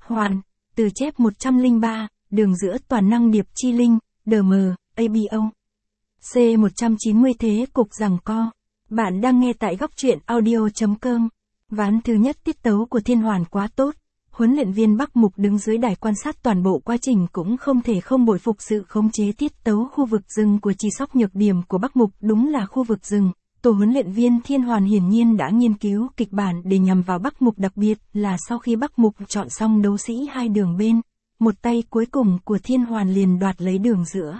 Hoàn, từ chép 103, đường giữa toàn năng điệp chi linh, DM, ABO. C190 thế cục giằng co. Bạn đang nghe tại góc truyện audio.com. Ván thứ nhất tiết tấu của Thiên Hoàn quá tốt. Huấn luyện viên Bắc Mục đứng dưới đài quan sát toàn bộ quá trình cũng không thể không bội phục sự khống chế tiết tấu khu vực rừng của Chỉ Sóc. Nhược điểm của Bắc Mục đúng là khu vực rừng. Tổ huấn luyện viên Thiên Hoàn hiển nhiên đã nghiên cứu kịch bản để nhằm vào Bắc Mục, đặc biệt là sau khi Bắc Mục chọn xong đấu sĩ hai đường bên, một tay cuối cùng của Thiên Hoàn liền đoạt lấy đường giữa.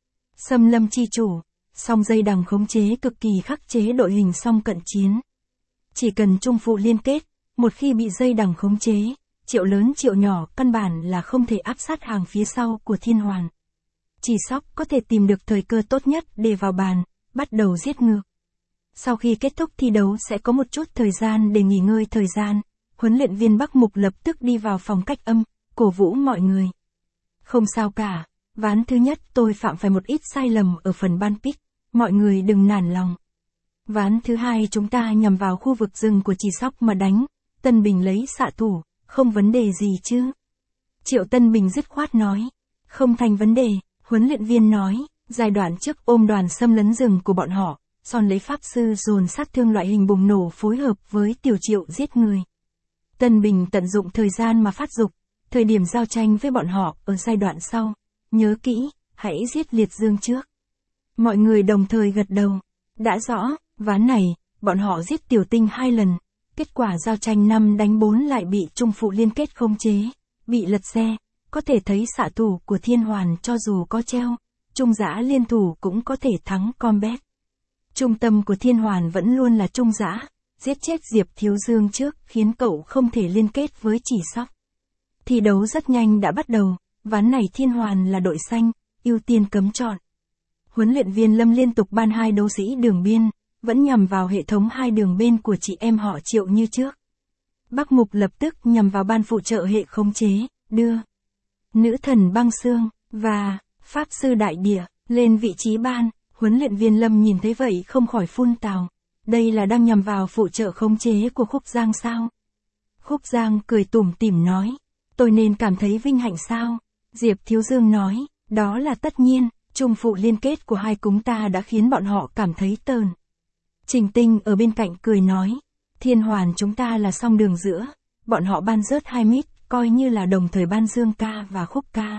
Xâm lâm chi chủ, song dây đằng khống chế cực kỳ khắc chế đội hình song cận chiến. Chỉ cần trung phụ liên kết, một khi bị dây đằng khống chế, triệu lớn triệu nhỏ căn bản là không thể áp sát hàng phía sau của Thiên Hoàn. Chỉ Sóc có thể tìm được thời cơ tốt nhất để vào bàn, bắt đầu giết ngược. Sau khi kết thúc thi đấu sẽ có một chút thời gian để nghỉ ngơi thời gian, huấn luyện viên Bắc Mục lập tức đi vào phòng cách âm, cổ vũ mọi người. Không sao cả, ván thứ nhất tôi phạm phải một ít sai lầm ở phần ban pick, mọi người đừng nản lòng. Ván thứ hai chúng ta nhằm vào khu vực rừng của Chỉ Sóc mà đánh, Tân Bình lấy xạ thủ, không vấn đề gì chứ. Triệu Tân Bình dứt khoát nói, không thành vấn đề, huấn luyện viên nói, giai đoạn trước ôm đoàn xâm lấn rừng của bọn họ. Son lấy pháp sư dồn sát thương loại hình bùng nổ phối hợp với Tiểu Triệu giết người. Tân Bình tận dụng thời gian mà phát dục, thời điểm giao tranh với bọn họ ở giai đoạn sau. Nhớ kỹ, hãy giết Liệt Dương trước. Mọi người đồng thời gật đầu. Đã rõ, ván này, bọn họ giết Tiểu Tinh 2 lần. Kết quả giao tranh 5 đánh 4 lại bị trung phụ liên kết khống chế, bị lật xe. Có thể thấy xạ thủ của Thiên Hoàn cho dù có treo, trung giã liên thủ cũng có thể thắng combat. Trung tâm của Thiên Hoàn vẫn luôn là trung giã, giết chết Diệp Thiếu Dương trước khiến cậu không thể liên kết với Chỉ Sóc. Thi đấu rất nhanh đã bắt đầu, ván này Thiên Hoàn là đội xanh, ưu tiên cấm chọn. Huấn luyện viên Lâm liên tục ban 2 đấu sĩ đường biên, vẫn nhằm vào hệ thống 2 đường bên của chị em họ Triệu như trước. Bắc Mục lập tức nhằm vào ban phụ trợ hệ khống chế, đưa Nữ Thần Băng Xương và Pháp Sư Đại Địa lên vị trí ban. Huấn luyện viên Lâm nhìn thấy vậy không khỏi phun tào. Đây là đang nhằm vào phụ trợ khống chế của Khúc Giang sao? Khúc Giang cười tủm tỉm nói. Tôi nên cảm thấy vinh hạnh sao? Diệp Thiếu Dương nói. Đó là tất nhiên, trung phụ liên kết của hai chúng ta đã khiến bọn họ cảm thấy tờn. Trình Tinh ở bên cạnh cười nói. Thiên Hoàn chúng ta là song đường giữa. Bọn họ ban rớt 2 mít, coi như là đồng thời ban Dương ca và Khúc ca.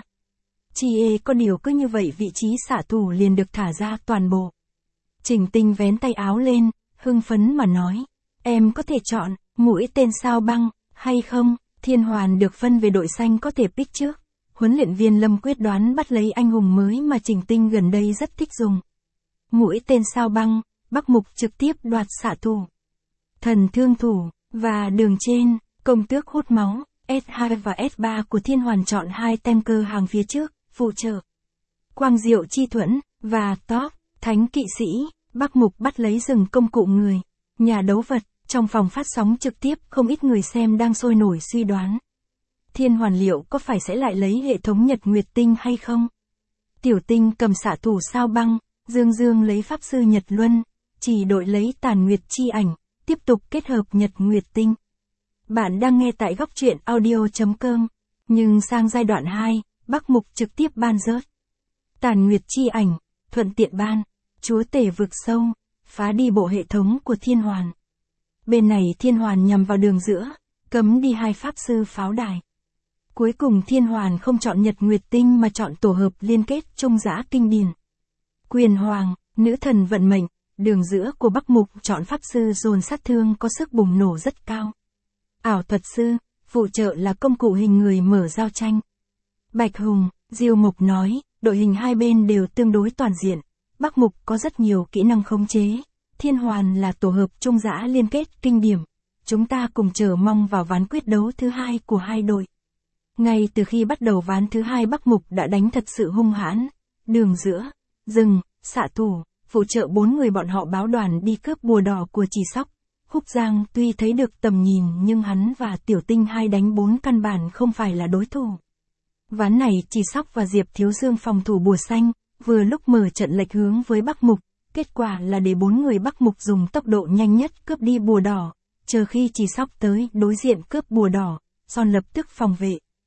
Chi có điều cứ như vậy vị trí xạ thủ liền được thả ra toàn bộ. Trình Tinh vén tay áo lên, hưng phấn mà nói. Em có thể chọn, mũi tên sao băng, hay không? Thiên Hoàn được phân về đội xanh có thể pick trước. Huấn luyện viên Lâm quyết đoán bắt lấy anh hùng mới mà Trình Tinh gần đây rất thích dùng. Mũi tên sao băng, Bắc Mục trực tiếp đoạt xạ thủ. Thần thương thủ, và đường trên, công tước hút máu, S2 và S3 của Thiên Hoàn chọn 2 tem cơ hàng phía trước. Phụ trợ, Quang Diệu Chi Thuẫn, và Top, Thánh Kỵ Sĩ, Bắc Mục bắt lấy rừng công cụ người, nhà đấu vật, trong phòng phát sóng trực tiếp không ít người xem đang sôi nổi suy đoán. Thiên Hoàn liệu có phải sẽ lại lấy hệ thống Nhật Nguyệt Tinh hay không? Tiểu Tinh cầm xạ thủ sao băng, Dương Dương lấy Pháp Sư Nhật Luân, chỉ đội lấy Tàn Nguyệt Chi Ảnh, tiếp tục kết hợp Nhật Nguyệt Tinh. Bạn đang nghe tại góc truyện audio.com, nhưng sang giai đoạn 2, Bắc Mục trực tiếp ban rớt. Tàn Nguyệt Chi Ảnh, thuận tiện ban, Chúa Tể Vực Sâu, phá đi bộ hệ thống của Thiên Hoàn. Bên này Thiên Hoàn nhằm vào đường giữa, cấm đi 2 pháp sư pháo đài. Cuối cùng Thiên Hoàn không chọn Nhật Nguyệt Tinh mà chọn tổ hợp liên kết trung giã kinh điển. Quyền Hoàng, Nữ Thần Vận Mệnh, đường giữa của Bắc Mục chọn pháp sư dồn sát thương có sức bùng nổ rất cao. Ảo thuật sư, phụ trợ là công cụ hình người mở giao tranh. Bạch Hùng, Diêu Mục nói, đội hình hai bên đều tương đối toàn diện. Bắc Mục có rất nhiều kỹ năng khống chế. Thiên Hoàn là tổ hợp trung giã liên kết kinh điển. Chúng ta cùng chờ mong vào ván quyết đấu thứ 2 của hai đội. Ngay từ khi bắt đầu ván thứ 2 Bắc Mục đã đánh thật sự hung hãn. Đường giữa, rừng, xạ thủ, phụ trợ 4 người bọn họ báo đoàn đi cướp bùa đỏ của Chỉ Sóc. Khúc Giang tuy thấy được tầm nhìn nhưng hắn và Tiểu Tinh 2 đánh 4 căn bản không phải là đối thủ. Ván này Chỉ Sóc và Diệp Thiếu Dương phòng thủ bùa xanh, vừa lúc mở trận lệch hướng với Bắc Mục, kết quả là để 4 người Bắc Mục dùng tốc độ nhanh nhất cướp đi bùa đỏ, chờ khi Chỉ Sóc tới đối diện cướp bùa đỏ, Son lập tức phòng vệ,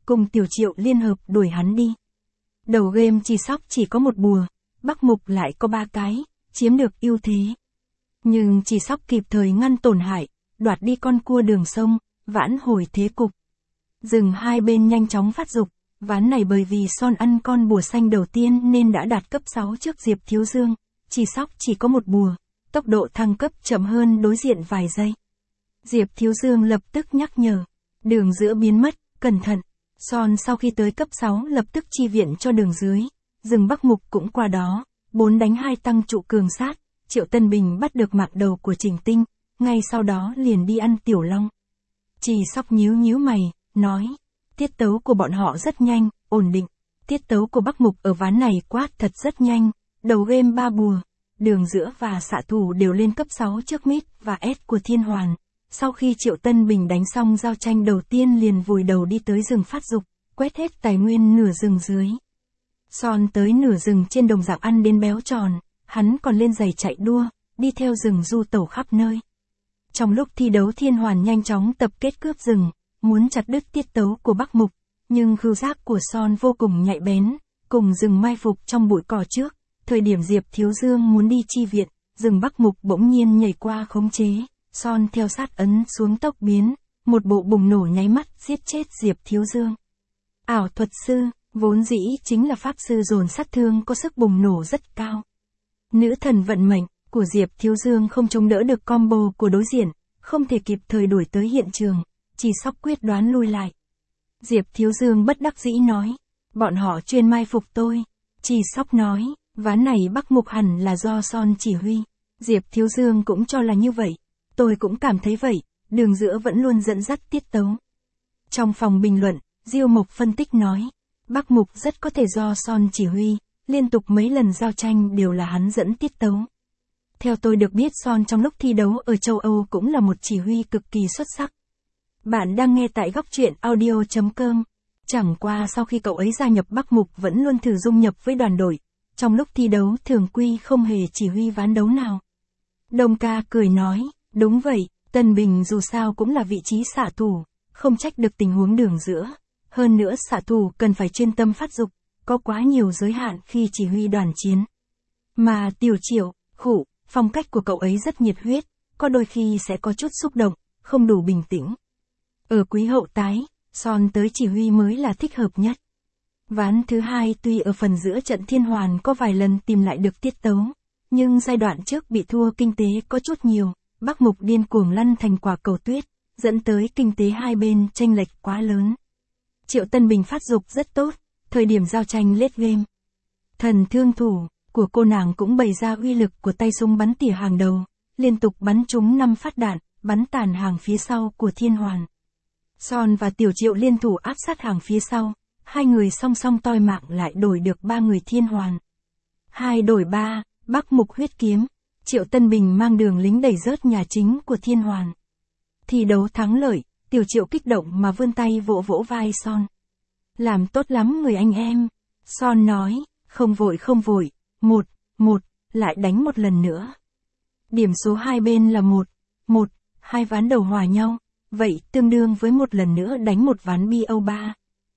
cùng Tiểu Triệu liên hợp đuổi hắn đi. Đầu game Chi Sóc chỉ có một bùa, Bắc Mục lại có 3 cái, chiếm được ưu thế. Nhưng Chi Sóc kịp thời ngăn tổn hại, đoạt đi con cua đường sông, vãn hồi thế cục. Rừng hai bên nhanh chóng phát dục, ván này bởi vì Son ăn con bùa xanh đầu tiên nên đã đạt cấp 6 trước Diệp Thiếu Dương, Chi Sóc chỉ có một bùa, tốc độ thăng cấp chậm hơn đối diện vài giây. Diệp Thiếu Dương lập tức nhắc nhở, đường giữa biến mất, cẩn thận. Son sau khi tới cấp 6 lập tức chi viện cho đường dưới, rừng Bắc Mục cũng qua đó, 4 đánh 2 tăng trụ cường sát, Triệu Tân Bình bắt được mạng đầu của Trình Tinh, ngay sau đó liền đi ăn Tiểu Long. Chi Sóc nhíu mày, nói, tiết tấu của bọn họ rất nhanh, ổn định, tiết tấu của Bắc Mục ở ván này quát thật rất nhanh, đầu game 3 bùa, đường giữa và xạ thủ đều lên cấp 6 trước mid và S của Thiên Hoàn. Sau khi Triệu Tân Bình đánh xong giao tranh đầu tiên liền vùi đầu đi tới rừng phát dục, quét hết tài nguyên nửa rừng dưới. Son tới nửa rừng trên đồng dạng ăn đến béo tròn, hắn còn lên giày chạy đua, đi theo rừng du tẩu khắp nơi. Trong lúc thi đấu Thiên Hoàn nhanh chóng tập kết cướp rừng, muốn chặt đứt tiết tấu của Bắc Mục, nhưng khứu giác của Son vô cùng nhạy bén, cùng rừng mai phục trong bụi cỏ trước, thời điểm Diệp Thiếu Dương muốn đi chi viện, rừng Bắc Mục bỗng nhiên nhảy qua khống chế. Son theo sát ấn xuống tốc biến, một bộ bùng nổ nháy mắt giết chết Diệp Thiếu Dương. Ảo thuật sư, vốn dĩ chính là pháp sư dồn sát thương có sức bùng nổ rất cao. Nữ thần vận mệnh của Diệp Thiếu Dương không chống đỡ được combo của đối diện, không thể kịp thời đuổi tới hiện trường, Chi Sóc quyết đoán lui lại. Diệp Thiếu Dương bất đắc dĩ nói, bọn họ chuyên mai phục tôi. Chi Sóc nói, ván này Bắc Mục hẳn là do Son chỉ huy. Diệp Thiếu Dương cũng cho là như vậy. Tôi cũng cảm thấy vậy, đường giữa vẫn luôn dẫn dắt tiết tấu. Trong phòng bình luận, Diêu Mộc phân tích nói, Bắc Mục rất có thể do Son chỉ huy, liên tục mấy lần giao tranh đều là hắn dẫn tiết tấu. Theo tôi được biết Son trong lúc thi đấu ở châu Âu cũng là một chỉ huy cực kỳ xuất sắc. Bạn đang nghe tại góc truyện audio.com. Chẳng qua sau khi cậu ấy gia nhập Bắc Mục vẫn luôn thử dung nhập với đoàn đội, trong lúc thi đấu thường quy không hề chỉ huy ván đấu nào. Đông ca cười nói, đúng vậy, Tân Bình dù sao cũng là vị trí xạ thủ, không trách được tình huống đường giữa. Hơn nữa xạ thủ cần phải chuyên tâm phát dục, có quá nhiều giới hạn khi chỉ huy đoàn chiến. Mà Tiểu Triệu, phong cách của cậu ấy rất nhiệt huyết, có đôi khi sẽ có chút xúc động, không đủ bình tĩnh. Ở quý hậu tái, Son tới chỉ huy mới là thích hợp nhất. Ván thứ hai tuy ở phần giữa trận Thiên Hoàn có vài lần tìm lại được tiết tấu, nhưng giai đoạn trước bị thua kinh tế có chút nhiều, Bắc Mục điên cuồng lăn thành quả cầu tuyết, dẫn tới kinh tế hai bên chênh lệch quá lớn. Triệu Tân Bình phát dục rất tốt, thời điểm giao tranh late game. Thần thương thủ của cô nàng cũng bày ra uy lực của tay súng bắn tỉa hàng đầu, liên tục bắn trúng 5 phát đạn, bắn tàn hàng phía sau của Thiên Hoàn. Son và Tiểu Triệu liên thủ áp sát hàng phía sau, hai người song song toi mạng lại đổi được 3 người Thiên Hoàn. 2 đổi 3, Bắc Mục huyết kiếm, Triệu Tân Bình mang đường lính đẩy rớt nhà chính của Thiên Hoàn. Thi đấu thắng lợi, Tiểu Triệu kích động mà vươn tay vỗ vỗ vai Son. Làm tốt lắm người anh em. Son nói, không vội, 1-1, lại đánh một lần nữa. Điểm số hai bên là 1-1, 2 ván đầu hòa nhau, vậy tương đương với một lần nữa đánh một ván BO3.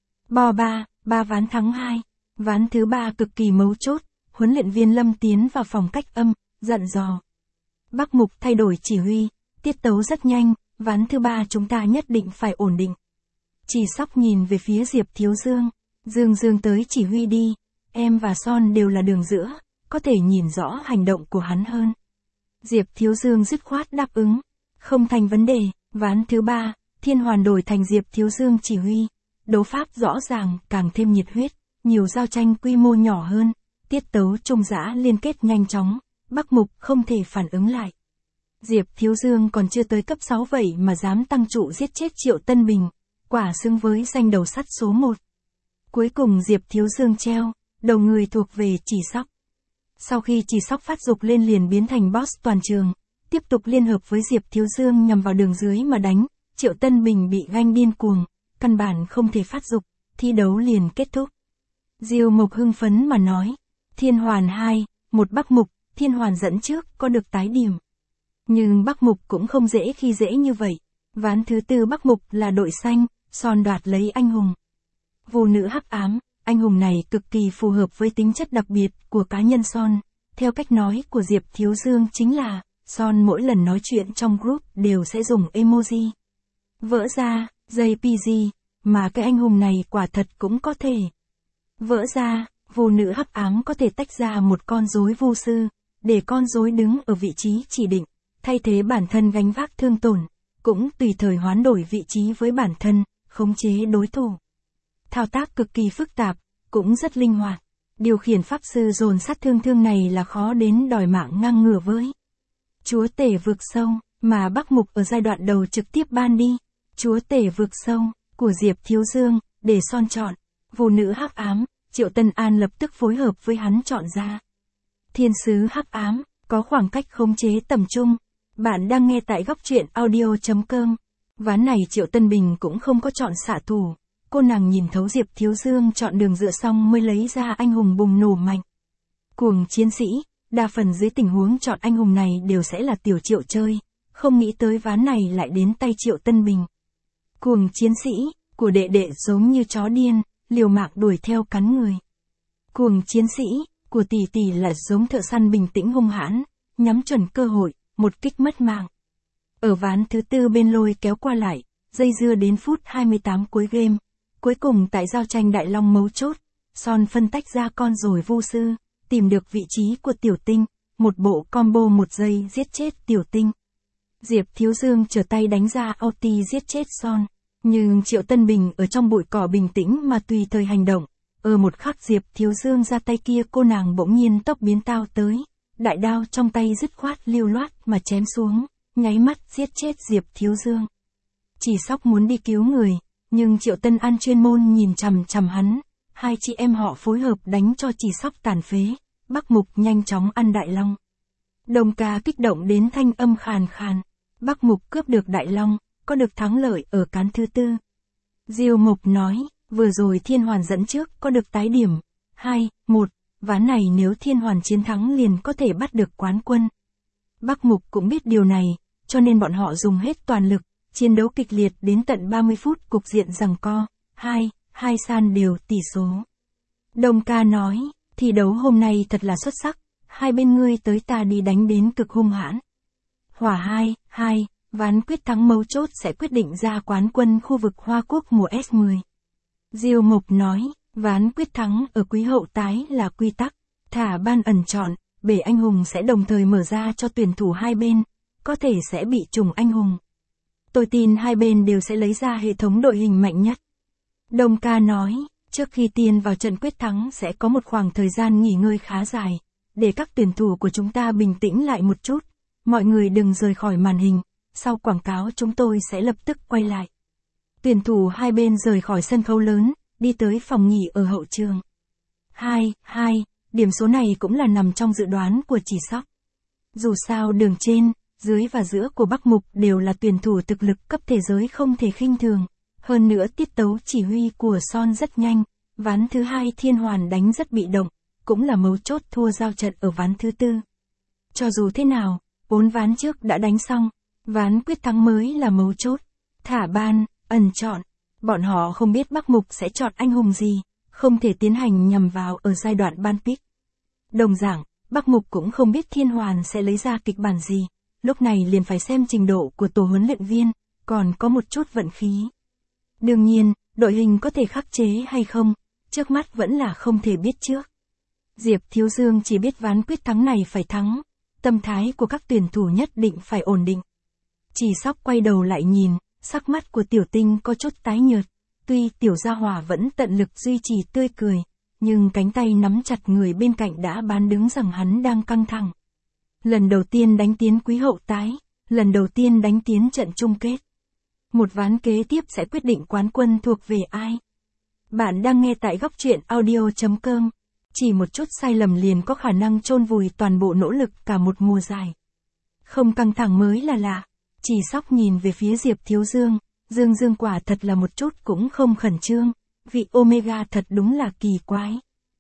Bo 3 ván thắng 2, ván thứ 3 cực kỳ mấu chốt, huấn luyện viên Lâm tiến vào phòng cách âm, dặn dò. Bắc Mục thay đổi chỉ huy, tiết tấu rất nhanh, ván thứ 3 chúng ta nhất định phải ổn định. Chi Sóc nhìn về phía Diệp Thiếu Dương, Dương tới chỉ huy đi, em và Son đều là đường giữa, có thể nhìn rõ hành động của hắn hơn. Diệp Thiếu Dương dứt khoát đáp ứng, không thành vấn đề, ván thứ 3, Thiên Hoàn đổi thành Diệp Thiếu Dương chỉ huy, đấu pháp rõ ràng càng thêm nhiệt huyết, nhiều giao tranh quy mô nhỏ hơn, tiết tấu trung dã liên kết nhanh chóng, Bắc Mục không thể phản ứng lại. Diệp Thiếu Dương còn chưa tới cấp 6 vậy mà dám tăng trụ giết chết Triệu Tân Bình, quả xứng với danh đầu sắt số 1. Cuối cùng Diệp Thiếu Dương treo, đầu người thuộc về Chỉ Sóc. Sau khi Chỉ Sóc phát dục lên liền biến thành boss toàn trường, tiếp tục liên hợp với Diệp Thiếu Dương nhằm vào đường dưới mà đánh, Triệu Tân Bình bị ganh điên cuồng, căn bản không thể phát dục, thi đấu liền kết thúc. Diêu Mộc hưng phấn mà nói, Thiên Hoàn 2, một Bắc Mục, Thiên Hoàn dẫn trước có được tái điểm. Nhưng Bắc Mục cũng không dễ khi dễ như vậy, ván thứ 4 Bắc Mục là đội xanh, Son đoạt lấy anh hùng. Vũ nữ hắc ám, anh hùng này cực kỳ phù hợp với tính chất đặc biệt của cá nhân Son. Theo cách nói của Diệp Thiếu Dương chính là, Son mỗi lần nói chuyện trong group đều sẽ dùng emoji. Vỡ ra, JPG, mà cái anh hùng này quả thật cũng có thể. Vỡ ra, vũ nữ hắc ám có thể tách ra một con rối vu sư, để con rối đứng ở vị trí chỉ định, thay thế bản thân gánh vác thương tổn, cũng tùy thời hoán đổi vị trí với bản thân, khống chế đối thủ. Thao tác cực kỳ phức tạp, cũng rất linh hoạt. Điều khiển pháp sư dồn sát thương này là khó đến đòi mạng ngang ngửa với. Chúa tể vực sâu, mà Bắc Mục ở giai đoạn đầu trực tiếp ban đi. Chúa tể vực sâu, của Diệp Thiếu Dương, để Son chọn. Vũ nữ hắc ám, Triệu Tân An lập tức phối hợp với hắn chọn ra. Thiên sứ hắc ám, có khoảng cách khống chế tầm trung. Bạn đang nghe tại góc truyện audio.com. Ván này Triệu Tân Bình cũng không có chọn xạ thủ. Cô nàng nhìn thấu Diệp Thiếu Dương chọn đường dựa xong mới lấy ra anh hùng bùng nổ mạnh. Cuồng chiến sĩ, đa phần dưới tình huống chọn anh hùng này đều sẽ là tiểu Triệu chơi. Không nghĩ tới ván này lại đến tay Triệu Tân Bình. Cuồng chiến sĩ, của đệ đệ giống như chó điên, liều mạng đuổi theo cắn người. Cuồng chiến sĩ, của tỷ tỷ là giống thợ săn bình tĩnh hung hãn, nhắm chuẩn cơ hội, một kích mất mạng. Ở ván thứ tư bên lôi kéo qua lại, dây dưa đến phút 28 cuối game. Cuối cùng tại giao tranh đại long mấu chốt, Son phân tách ra con rồi vu sư, tìm được vị trí của tiểu tinh, một bộ combo một giây giết chết tiểu tinh. Diệp Thiếu Dương trở tay đánh ra ulti giết chết Son, nhưng Triệu Tân Bình ở trong bụi cỏ bình tĩnh mà tùy thời hành động. Ở một khắc Diệp Thiếu Dương ra tay kia cô nàng bỗng nhiên tốc biến tao tới, đại đao trong tay dứt khoát lưu loát mà chém xuống, nháy mắt giết chết Diệp Thiếu Dương. Chỉ Sóc muốn đi cứu người, nhưng Triệu Tân An chuyên môn nhìn chằm chằm hắn, hai chị em họ phối hợp đánh cho Chỉ Sóc tàn phế, Bắc Mục nhanh chóng ăn Đại Long. Đồng ca kích động đến thanh âm khàn khàn, Bắc Mục cướp được Đại Long, có được thắng lợi ở cán thứ tư. Diêu Mộc nói, vừa rồi Thiên Hoàn dẫn trước có được tái điểm, 2-1, ván này nếu Thiên Hoàn chiến thắng liền có thể bắt được quán quân. Bắc Mục cũng biết điều này, cho nên bọn họ dùng hết toàn lực, chiến đấu kịch liệt đến tận 30 phút cục diện giằng co, 2 san đều tỷ số. Đồng ca nói, thi đấu hôm nay thật là xuất sắc, hai bên ngươi tới ta đi đánh đến cực hung hãn. Hỏa 2, ván quyết thắng mấu chốt sẽ quyết định ra quán quân khu vực Hoa Quốc mùa S10. Diêu Mộc nói, ván quyết thắng ở quý hậu tái là quy tắc, thả ban ẩn chọn, bể anh hùng sẽ đồng thời mở ra cho tuyển thủ hai bên, có thể sẽ bị trùng anh hùng. Tôi tin hai bên đều sẽ lấy ra hệ thống đội hình mạnh nhất. Đồng ca nói, trước khi tiên vào trận quyết thắng sẽ có một khoảng thời gian nghỉ ngơi khá dài, để các tuyển thủ của chúng ta bình tĩnh lại một chút. Mọi người đừng rời khỏi màn hình, sau quảng cáo chúng tôi sẽ lập tức quay lại. Tuyển thủ hai bên rời khỏi sân khấu lớn, đi tới phòng nghỉ ở hậu trường. 2, điểm số này cũng là nằm trong dự đoán của Chỉ Sóc. Dù sao đường trên, dưới và giữa của Bắc Mục đều là tuyển thủ thực lực cấp thế giới không thể khinh thường. Hơn nữa tiết tấu chỉ huy của Son rất nhanh, ván thứ hai Thiên Hoàn đánh rất bị động, cũng là mấu chốt thua giao trận ở ván thứ tư. Cho dù thế nào, 4 ván trước đã đánh xong, ván quyết thắng mới là mấu chốt. Thả ban, ẩn chọn, bọn họ không biết Bắc Mục sẽ chọn anh hùng gì, không thể tiến hành nhằm vào ở giai đoạn ban pick. Đồng dạng, Bắc Mục cũng không biết Thiên Hoàn sẽ lấy ra kịch bản gì, lúc này liền phải xem trình độ của tổ huấn luyện viên, còn có một chút vận khí. Đương nhiên, đội hình có thể khắc chế hay không, trước mắt vẫn là không thể biết trước. Diệp Thiếu Dương chỉ biết ván quyết thắng này phải thắng, tâm thái của các tuyển thủ nhất định phải ổn định. Chỉ Sóc quay đầu lại nhìn, sắc mắt của tiểu tinh có chút tái nhợt, tuy tiểu gia hỏa vẫn tận lực duy trì tươi cười, nhưng cánh tay nắm chặt người bên cạnh đã bán đứng rằng hắn đang căng thẳng. Lần đầu tiên đánh tiến quý hậu tái, lần đầu tiên đánh tiến trận chung kết. Một ván kế tiếp sẽ quyết định quán quân thuộc về ai. Bạn đang nghe tại góc truyện audio.com. Chỉ một chút sai lầm liền có khả năng chôn vùi toàn bộ nỗ lực cả một mùa dài. Không căng thẳng mới là lạ. Chỉ Sóc nhìn về phía Diệp Thiếu Dương, Dương quả thật là một chút cũng không khẩn trương, vị Omega thật đúng là kỳ quái.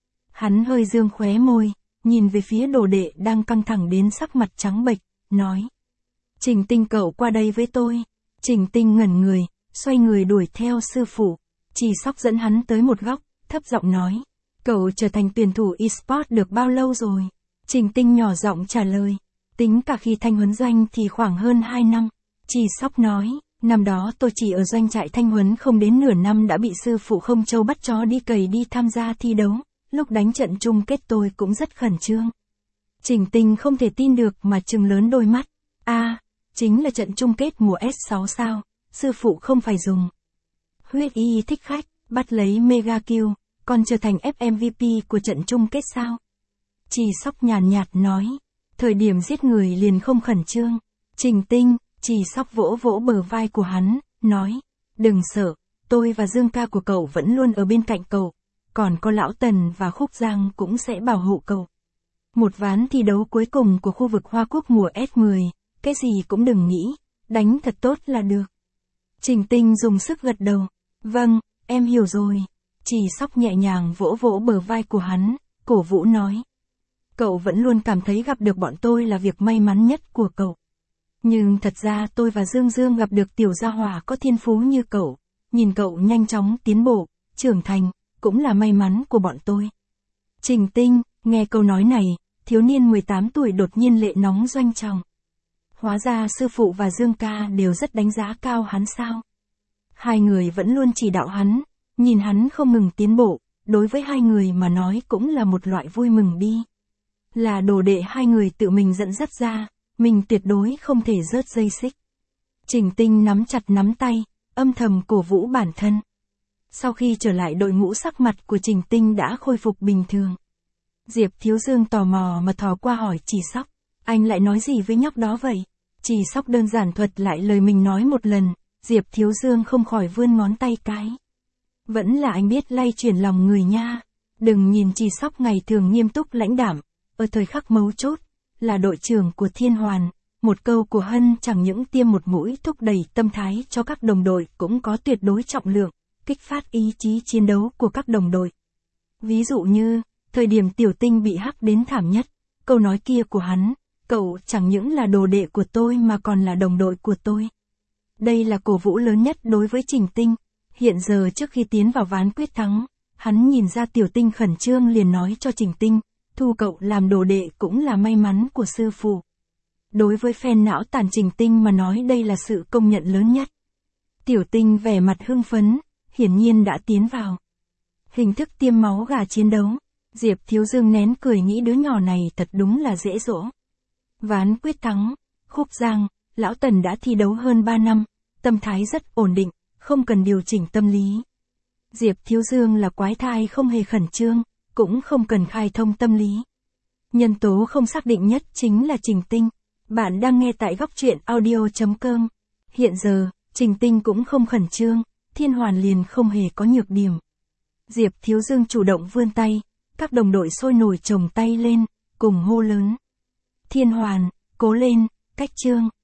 Hắn hơi dương khóe môi, nhìn về phía đồ đệ đang căng thẳng đến sắc mặt trắng bệch, nói. Trình Tinh cậu qua đây với tôi. Trình Tinh ngẩn người, xoay người đuổi theo sư phụ. Chỉ Sóc dẫn hắn tới một góc, thấp giọng nói. Cậu trở thành tuyển thủ eSports được bao lâu rồi? Trình Tinh nhỏ giọng trả lời. Tính cả khi Thanh huấn doanh thì khoảng hơn 2 năm. Chỉ Sóc nói, năm đó tôi chỉ ở doanh trại Thanh huấn không đến nửa năm đã bị sư phụ Không Châu bắt chó đi cày đi tham gia thi đấu. Lúc đánh trận chung kết tôi cũng rất khẩn trương. Trình Tinh không thể tin được mà trừng lớn đôi mắt. Chính là trận chung kết mùa S6 sao? Sư phụ không phải dùng huyết y thích khách, bắt lấy Mega Kill, còn trở thành FMVP của trận chung kết sao? Chỉ Sóc nhàn nhạt nói. Thời điểm giết người liền không khẩn trương. Trình Tinh, Chỉ Sóc vỗ vỗ bờ vai của hắn, nói. Đừng sợ, tôi và Dương ca của cậu vẫn luôn ở bên cạnh cậu. Còn có Lão Tần và Khúc Giang cũng sẽ bảo hộ cậu. Một ván thi đấu cuối cùng của khu vực Hoa Quốc mùa S10, cái gì cũng đừng nghĩ, đánh thật tốt là được. Trình Tinh dùng sức gật đầu. Vâng, em hiểu rồi. Chỉ Sóc nhẹ nhàng vỗ vỗ bờ vai của hắn, cổ vũ nói. Cậu vẫn luôn cảm thấy gặp được bọn tôi là việc may mắn nhất của cậu. Nhưng thật ra tôi và Dương Dương gặp được tiểu gia hỏa có thiên phú như cậu. Nhìn cậu nhanh chóng tiến bộ, trưởng thành, cũng là may mắn của bọn tôi. Trình Tinh, nghe câu nói này, thiếu niên 18 tuổi đột nhiên lệ nóng doanh trọng. Hóa ra sư phụ và Dương ca đều rất đánh giá cao hắn sao? Hai người vẫn luôn chỉ đạo hắn, nhìn hắn không ngừng tiến bộ, đối với hai người mà nói cũng là một loại vui mừng đi. Là đồ đệ hai người tự mình dẫn dắt ra, mình tuyệt đối không thể rớt dây xích. Trình Tinh nắm chặt nắm tay, âm thầm cổ vũ bản thân. Sau khi trở lại đội ngũ, sắc mặt của Trình Tinh đã khôi phục bình thường. Diệp Thiếu Dương tò mò mà thò qua hỏi Chỉ Sóc, anh lại nói gì với nhóc đó vậy? Chỉ Sóc đơn giản thuật lại lời mình nói một lần, Diệp Thiếu Dương không khỏi vươn ngón tay cái. Vẫn là anh biết lay chuyển lòng người nha. Đừng nhìn Chỉ Sóc ngày thường nghiêm túc lãnh đạm, ở thời khắc mấu chốt, là đội trưởng của Thiên Hoàn, một câu của Hân chẳng những tiêm một mũi thúc đẩy tâm thái cho các đồng đội cũng có tuyệt đối trọng lượng, kích phát ý chí chiến đấu của các đồng đội. Ví dụ như, thời điểm Tiểu Tinh bị hắc đến thảm nhất, câu nói kia của hắn, cậu chẳng những là đồ đệ của tôi mà còn là đồng đội của tôi. Đây là cổ vũ lớn nhất đối với Trình Tinh. Hiện giờ trước khi tiến vào ván quyết thắng, hắn nhìn ra Tiểu Tinh khẩn trương liền nói cho Trình Tinh, thu cậu làm đồ đệ cũng là may mắn của sư phụ. Đối với fan não tàn Trình Tinh mà nói đây là sự công nhận lớn nhất. Tiểu Tinh vẻ mặt hưng phấn, hiển nhiên đã tiến vào hình thức tiêm máu gà chiến đấu. Diệp Thiếu Dương nén cười nghĩ đứa nhỏ này thật đúng là dễ dỗ. Ván quyết thắng, Khúc Giang, Lão Tần đã thi đấu hơn 3 năm, tâm thái rất ổn định, không cần điều chỉnh tâm lý. Diệp Thiếu Dương là quái thai không hề khẩn trương, cũng không cần khai thông tâm lý. Nhân tố không xác định nhất chính là Trình Tinh. Bạn đang nghe tại góc truyện audio.com. Hiện giờ, Trình Tinh cũng không khẩn trương, Thiên Hoàn liền không hề có nhược điểm. Diệp Thiếu Dương chủ động vươn tay, các đồng đội sôi nổi chồng tay lên, cùng hô lớn. Thiên Hoàn, cố lên, cách chương.